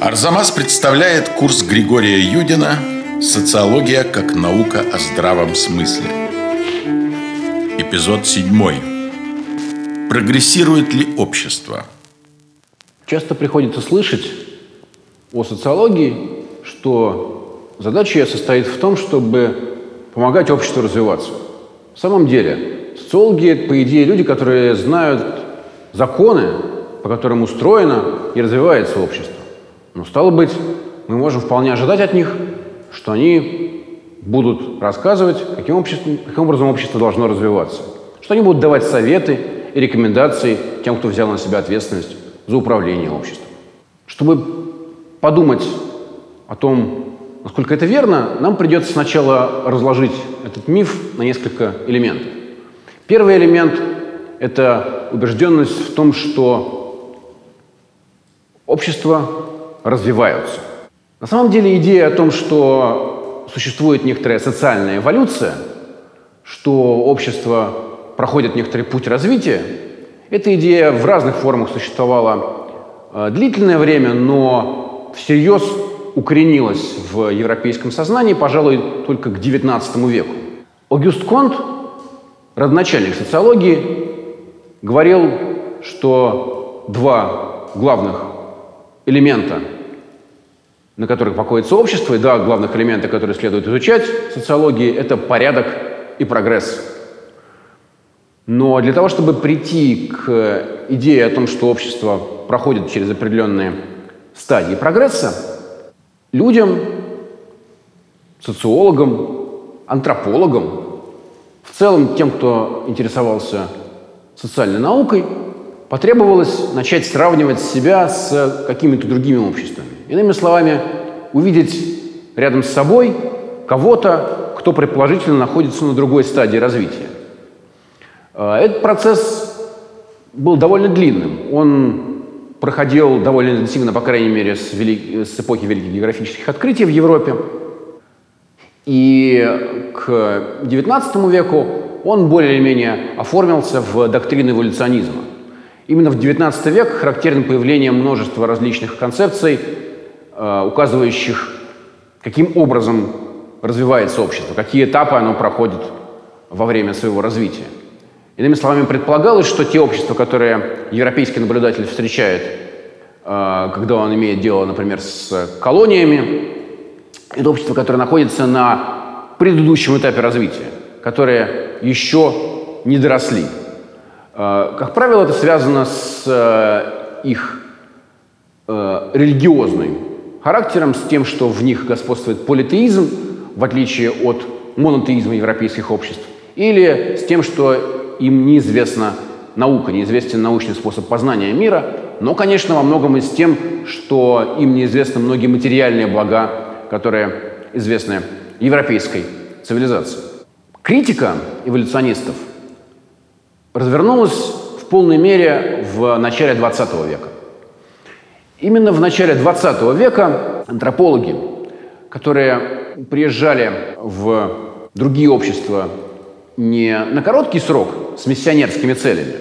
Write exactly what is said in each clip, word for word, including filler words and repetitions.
Арзамас представляет курс Григория Юдина «Социология как наука о здравом смысле». Эпизод седьмой. Прогрессирует ли общество? Часто приходится слышать о социологии, что задача ее состоит в том, чтобы помогать обществу развиваться. В самом деле, социологи – по идее, люди, которые знают законы, по которым устроено и развивается общество. Но, стало быть, мы можем вполне ожидать от них, что они будут рассказывать, каким, обществом, каким образом общество должно развиваться, что они будут давать советы и рекомендации тем, кто взял на себя ответственность за управление обществом. Чтобы подумать о том, насколько это верно, нам придется сначала разложить этот миф на несколько элементов. Первый элемент – это убежденность в том, что общества развиваются. На самом деле идея о том, что существует некоторая социальная эволюция, что общество проходит некоторый путь развития, эта идея в разных формах существовала э, длительное время, но всерьез укоренилась в европейском сознании, пожалуй, только к девятнадцатому веку. Огюст Конт, родоначальник социологии, говорил, что два главных элемента, на которых покоится общество, и два главных элемента, которые следует изучать в социологии, это порядок и прогресс. Но для того, чтобы прийти к идее о том, что общество проходит через определенные стадии прогресса, людям, социологам, антропологам, в целом тем, кто интересовался социальной наукой, потребовалось начать сравнивать себя с какими-то другими обществами. Иными словами, увидеть рядом с собой кого-то, кто предположительно находится на другой стадии развития. Этот процесс был довольно длинным. Он проходил довольно интенсивно, по крайней мере, с, вели... с эпохи великих географических открытий в Европе. И к девятнадцатому веку он более или менее оформился в доктрину эволюционизма. Именно в девятнадцатый век характерно появление множества различных концепций, э, указывающих, каким образом развивается общество, какие этапы оно проходит во время своего развития. Иными словами, предполагалось, что те общества, которые европейский наблюдатель встречает, э, когда он имеет дело, например, с колониями, это общества, которые находятся на предыдущем этапе развития, которые еще не доросли. Как правило, это связано с э, их э, религиозным характером, с тем, что в них господствует политеизм, в отличие от монотеизма европейских обществ, или с тем, что им неизвестна наука, неизвестен научный способ познания мира, но, конечно, во многом и с тем, что им неизвестны многие материальные блага, которые известны европейской цивилизации. Критика эволюционистов развернулась в полной мере в начале двадцатого века. Именно в начале двадцатого века антропологи, которые приезжали в другие общества не на короткий срок с миссионерскими целями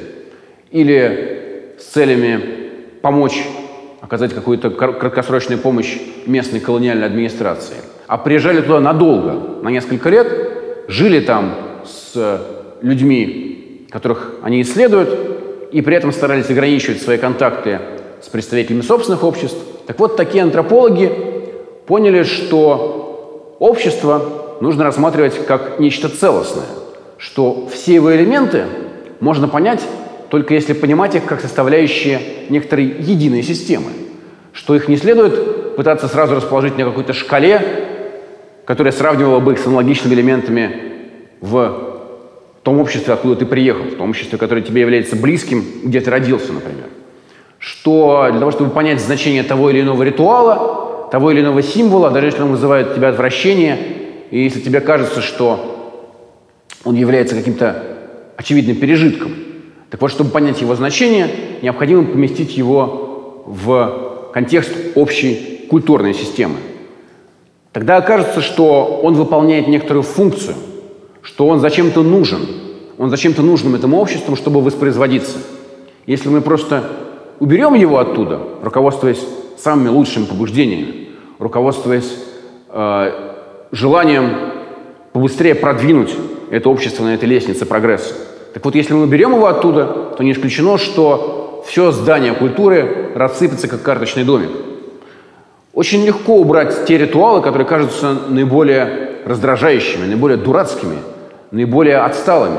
или с целями помочь, оказать какую-то краткосрочную помощь местной колониальной администрации, а приезжали туда надолго, на несколько лет, жили там с людьми, которых они исследуют, и при этом старались ограничивать свои контакты с представителями собственных обществ. Так вот, такие антропологи поняли, что общество нужно рассматривать как нечто целостное, что все его элементы можно понять только если понимать их как составляющие некоторой единой системы, что их не следует пытаться сразу расположить на какой-то шкале, которая сравнивала бы их с аналогичными элементами в в том обществе, откуда ты приехал, в том обществе, которое тебе является близким, где ты родился, например. Что для того, чтобы понять значение того или иного ритуала, того или иного символа, даже если он вызывает у тебя отвращение, и если тебе кажется, что он является каким-то очевидным пережитком, так вот, чтобы понять его значение, необходимо поместить его в контекст общей культурной системы. Тогда окажется, что он выполняет некоторую функцию, что он зачем-то нужен, он зачем-то нужен этому обществу, чтобы воспроизводиться. Если мы просто уберем его оттуда, руководствуясь самыми лучшими побуждениями, руководствуясь э, желанием побыстрее продвинуть это общество на этой лестнице прогресса. Так вот, если мы берем его оттуда, то не исключено, что все здание культуры рассыпется, как карточный домик. Очень легко убрать те ритуалы, которые кажутся наиболее раздражающими, наиболее дурацкими, наиболее отсталыми.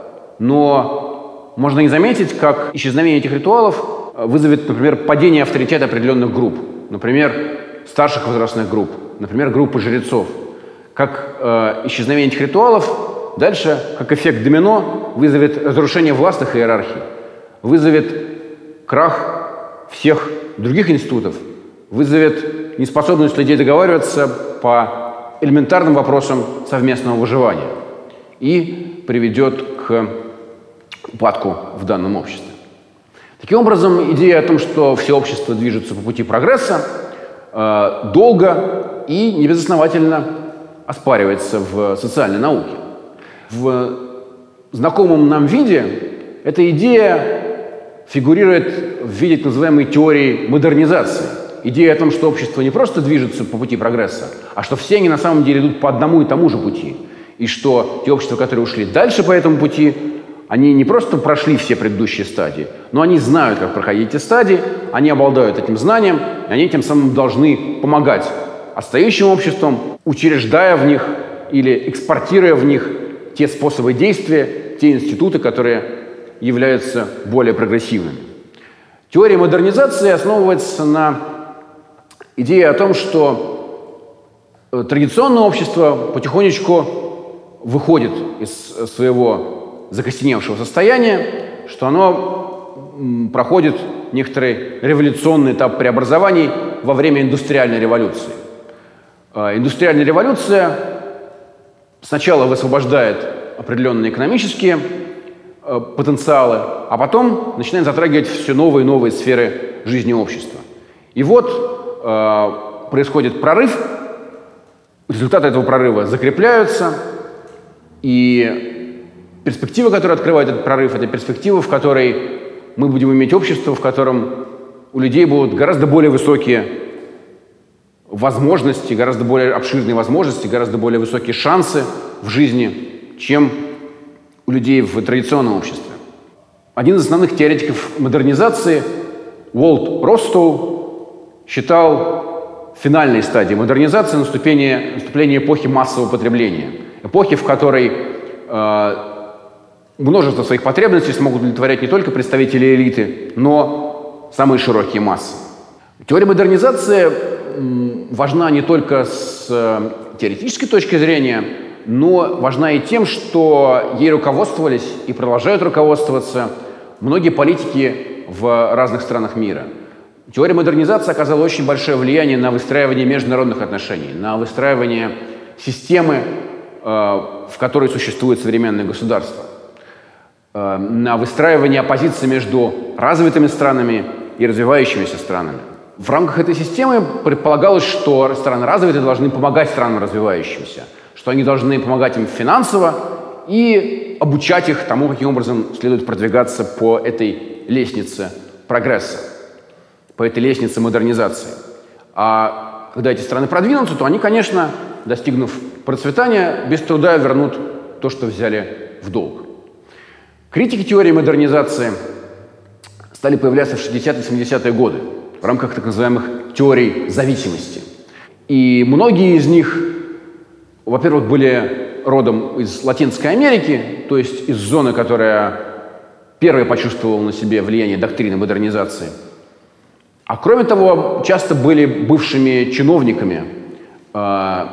Но можно не заметить, как исчезновение этих ритуалов вызовет, например, падение авторитета определенных групп, например, старших возрастных групп, например, группы жрецов. Как э, исчезновение этих ритуалов дальше, как эффект домино, вызовет разрушение властных иерархий, вызовет крах всех других институтов, вызовет неспособность людей договариваться по элементарным вопросам совместного выживания и приведет к упадку в данном обществе. Таким образом, идея о том, что все общество движется по пути прогресса, э, долго и небезосновательно оспаривается в социальной науке. В знакомом нам виде эта идея фигурирует в виде так называемой теории модернизации. Идея о том, что общество не просто движется по пути прогресса, а что все они на самом деле идут по одному и тому же пути. И что те общества, которые ушли дальше по этому пути, они не просто прошли все предыдущие стадии, но они знают, как проходить эти стадии, они обладают этим знанием, и они тем самым должны помогать отстающим обществам, учреждая в них или экспортируя в них те способы действия, те институты, которые являются более прогрессивными. Теория модернизации основывается на идее о том, что традиционное общество потихонечку выходит из своего закостеневшего состояния, что оно проходит некоторый революционный этап преобразований во время индустриальной революции. Индустриальная революция сначала высвобождает определенные экономические потенциалы, а потом начинает затрагивать все новые и новые сферы жизни общества. И вот э, происходит прорыв, результаты этого прорыва закрепляются, и перспектива, которую открывает этот прорыв, это перспектива, в которой мы будем иметь общество, в котором у людей будут гораздо более высокие возможности, гораздо более обширные возможности, гораздо более высокие шансы в жизни, чем у людей в традиционном обществе. Один из основных теоретиков модернизации, Уолт Ростоу, считал финальной стадией модернизации наступление, наступление эпохи массового потребления. Эпохи, в которой э, множество своих потребностей смогут удовлетворять не только представители элиты, но самые широкие массы. Теория модернизации м, важна не только с э, теоретической точки зрения, но важна и тем, что ей руководствовались и продолжают руководствоваться многие политики в разных странах мира. Теория модернизации оказала очень большое влияние на выстраивание международных отношений, на выстраивание системы, в которой существует современное государство, на выстраивание оппозиции между развитыми странами и развивающимися странами. В рамках этой системы предполагалось, что страны развитые должны помогать странам развивающимся, что они должны помогать им финансово и обучать их тому, каким образом следует продвигаться по этой лестнице прогресса, по этой лестнице модернизации. А когда эти страны продвинутся, то они, конечно, достигнув процветания, без труда вернут то, что взяли в долг. Критики теории модернизации стали появляться в шестидесятые-семидесятые годы в рамках так называемых теорий зависимости. И многие из них, во-первых, были родом из Латинской Америки, то есть из зоны, которая первой почувствовала на себе влияние доктрины модернизации. А кроме того, часто были бывшими чиновниками э,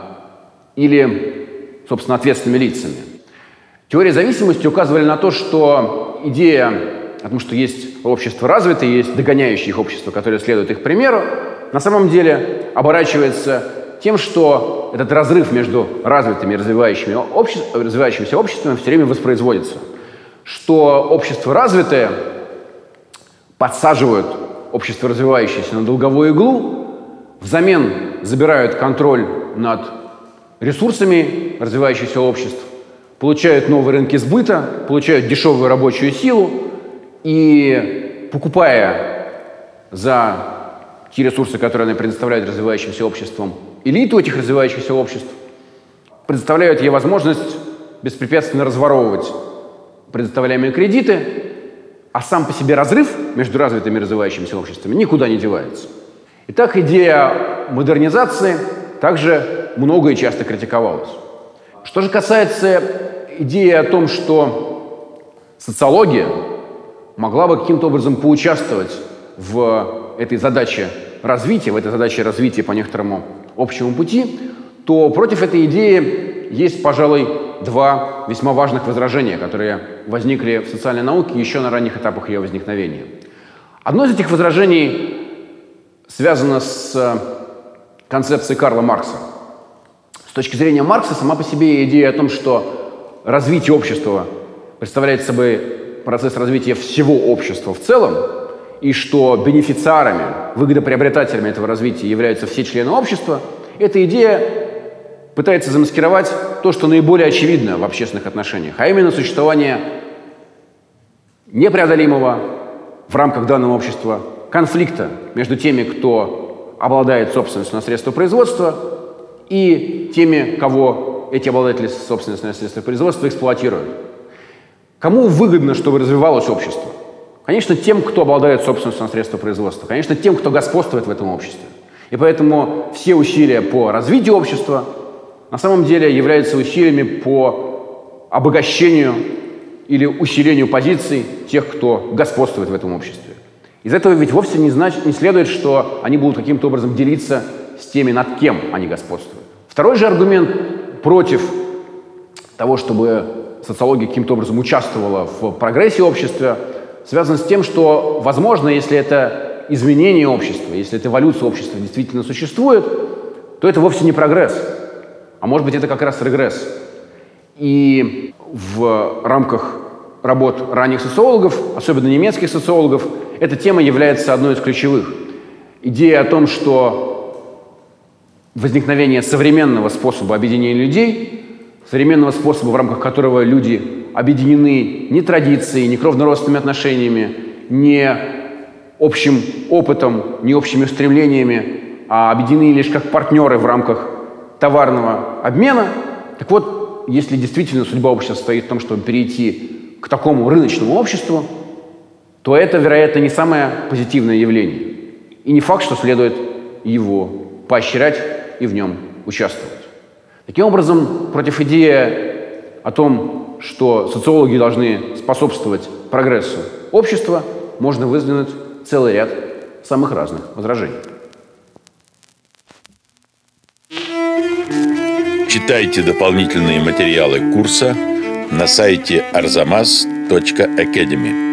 или, собственно, ответственными лицами. Теории зависимости указывали на то, что идея о том, что есть общество развитое, есть догоняющие их общества, которые следуют их примеру, на самом деле оборачивается тем, что этот разрыв между развитыми и развивающими обще... развивающимися обществами все время воспроизводится. Что общество развитое подсаживают общество развивающееся на долговую иглу, взамен забирают контроль над ресурсами развивающихся обществ, получают новые рынки сбыта, получают дешевую рабочую силу и, покупая за те ресурсы, которые они предоставляют развивающимся обществам, элиту этих развивающихся обществ, предоставляют ей возможность беспрепятственно разворовывать предоставляемые кредиты, а сам по себе разрыв между развитыми и развивающимися обществами никуда не девается. Итак, идея модернизации также много и часто критиковалась. Что же касается идеи о том, что социология могла бы каким-то образом поучаствовать в этой задаче развития, в этой задаче развития по некоторому общему пути, то против этой идеи есть, пожалуй, два весьма важных возражения, которые возникли в социальной науке еще на ранних этапах ее возникновения. Одно из этих возражений связано с концепцией Карла Маркса. С точки зрения Маркса, сама по себе идея о том, что развитие общества представляет собой процесс развития всего общества в целом, и что бенефициарами, выгодоприобретателями этого развития являются все члены общества, эта идея пытается замаскировать то, что наиболее очевидно в общественных отношениях, а именно существование непреодолимого в рамках данного общества конфликта между теми, кто обладает собственностью на средства производства, и теми, кого эти обладатели собственности на средства производства эксплуатируют. Кому выгодно, чтобы развивалось общество? Конечно, тем, кто обладает собственностью на средства производства. Конечно, тем, кто господствует в этом обществе. И поэтому все усилия по развитию общества на самом деле являются усилиями по обогащению или усилению позиций тех, кто господствует в этом обществе. Из этого ведь вовсе не, значит, не следует, что они будут каким-то образом делиться с теми, над кем они господствуют. Второй же аргумент против того, чтобы социология каким-то образом участвовала в прогрессе общества, связан с тем, что, возможно, если это изменение общества, если эта эволюция общества действительно существует, то это вовсе не прогресс, а может быть, это как раз регресс. И в рамках работ ранних социологов, особенно немецких социологов, эта тема является одной из ключевых. Идея о том, что возникновение современного способа объединения людей, современного способа, в рамках которого люди объединены не традицией, не кровно-родственными отношениями, не общим опытом, не общими устремлениями, а объединены лишь как партнеры в рамках товарного обмена. Так вот, если действительно судьба общества состоит в том, чтобы перейти к такому рыночному обществу, то это, вероятно, не самое позитивное явление. И не факт, что следует его поощрять и в нем участвовать. Таким образом, против идеи о том, что социологи должны способствовать прогрессу общества, можно выдвинуть целый ряд самых разных возражений. Читайте дополнительные материалы курса на сайте арзамас точка академи.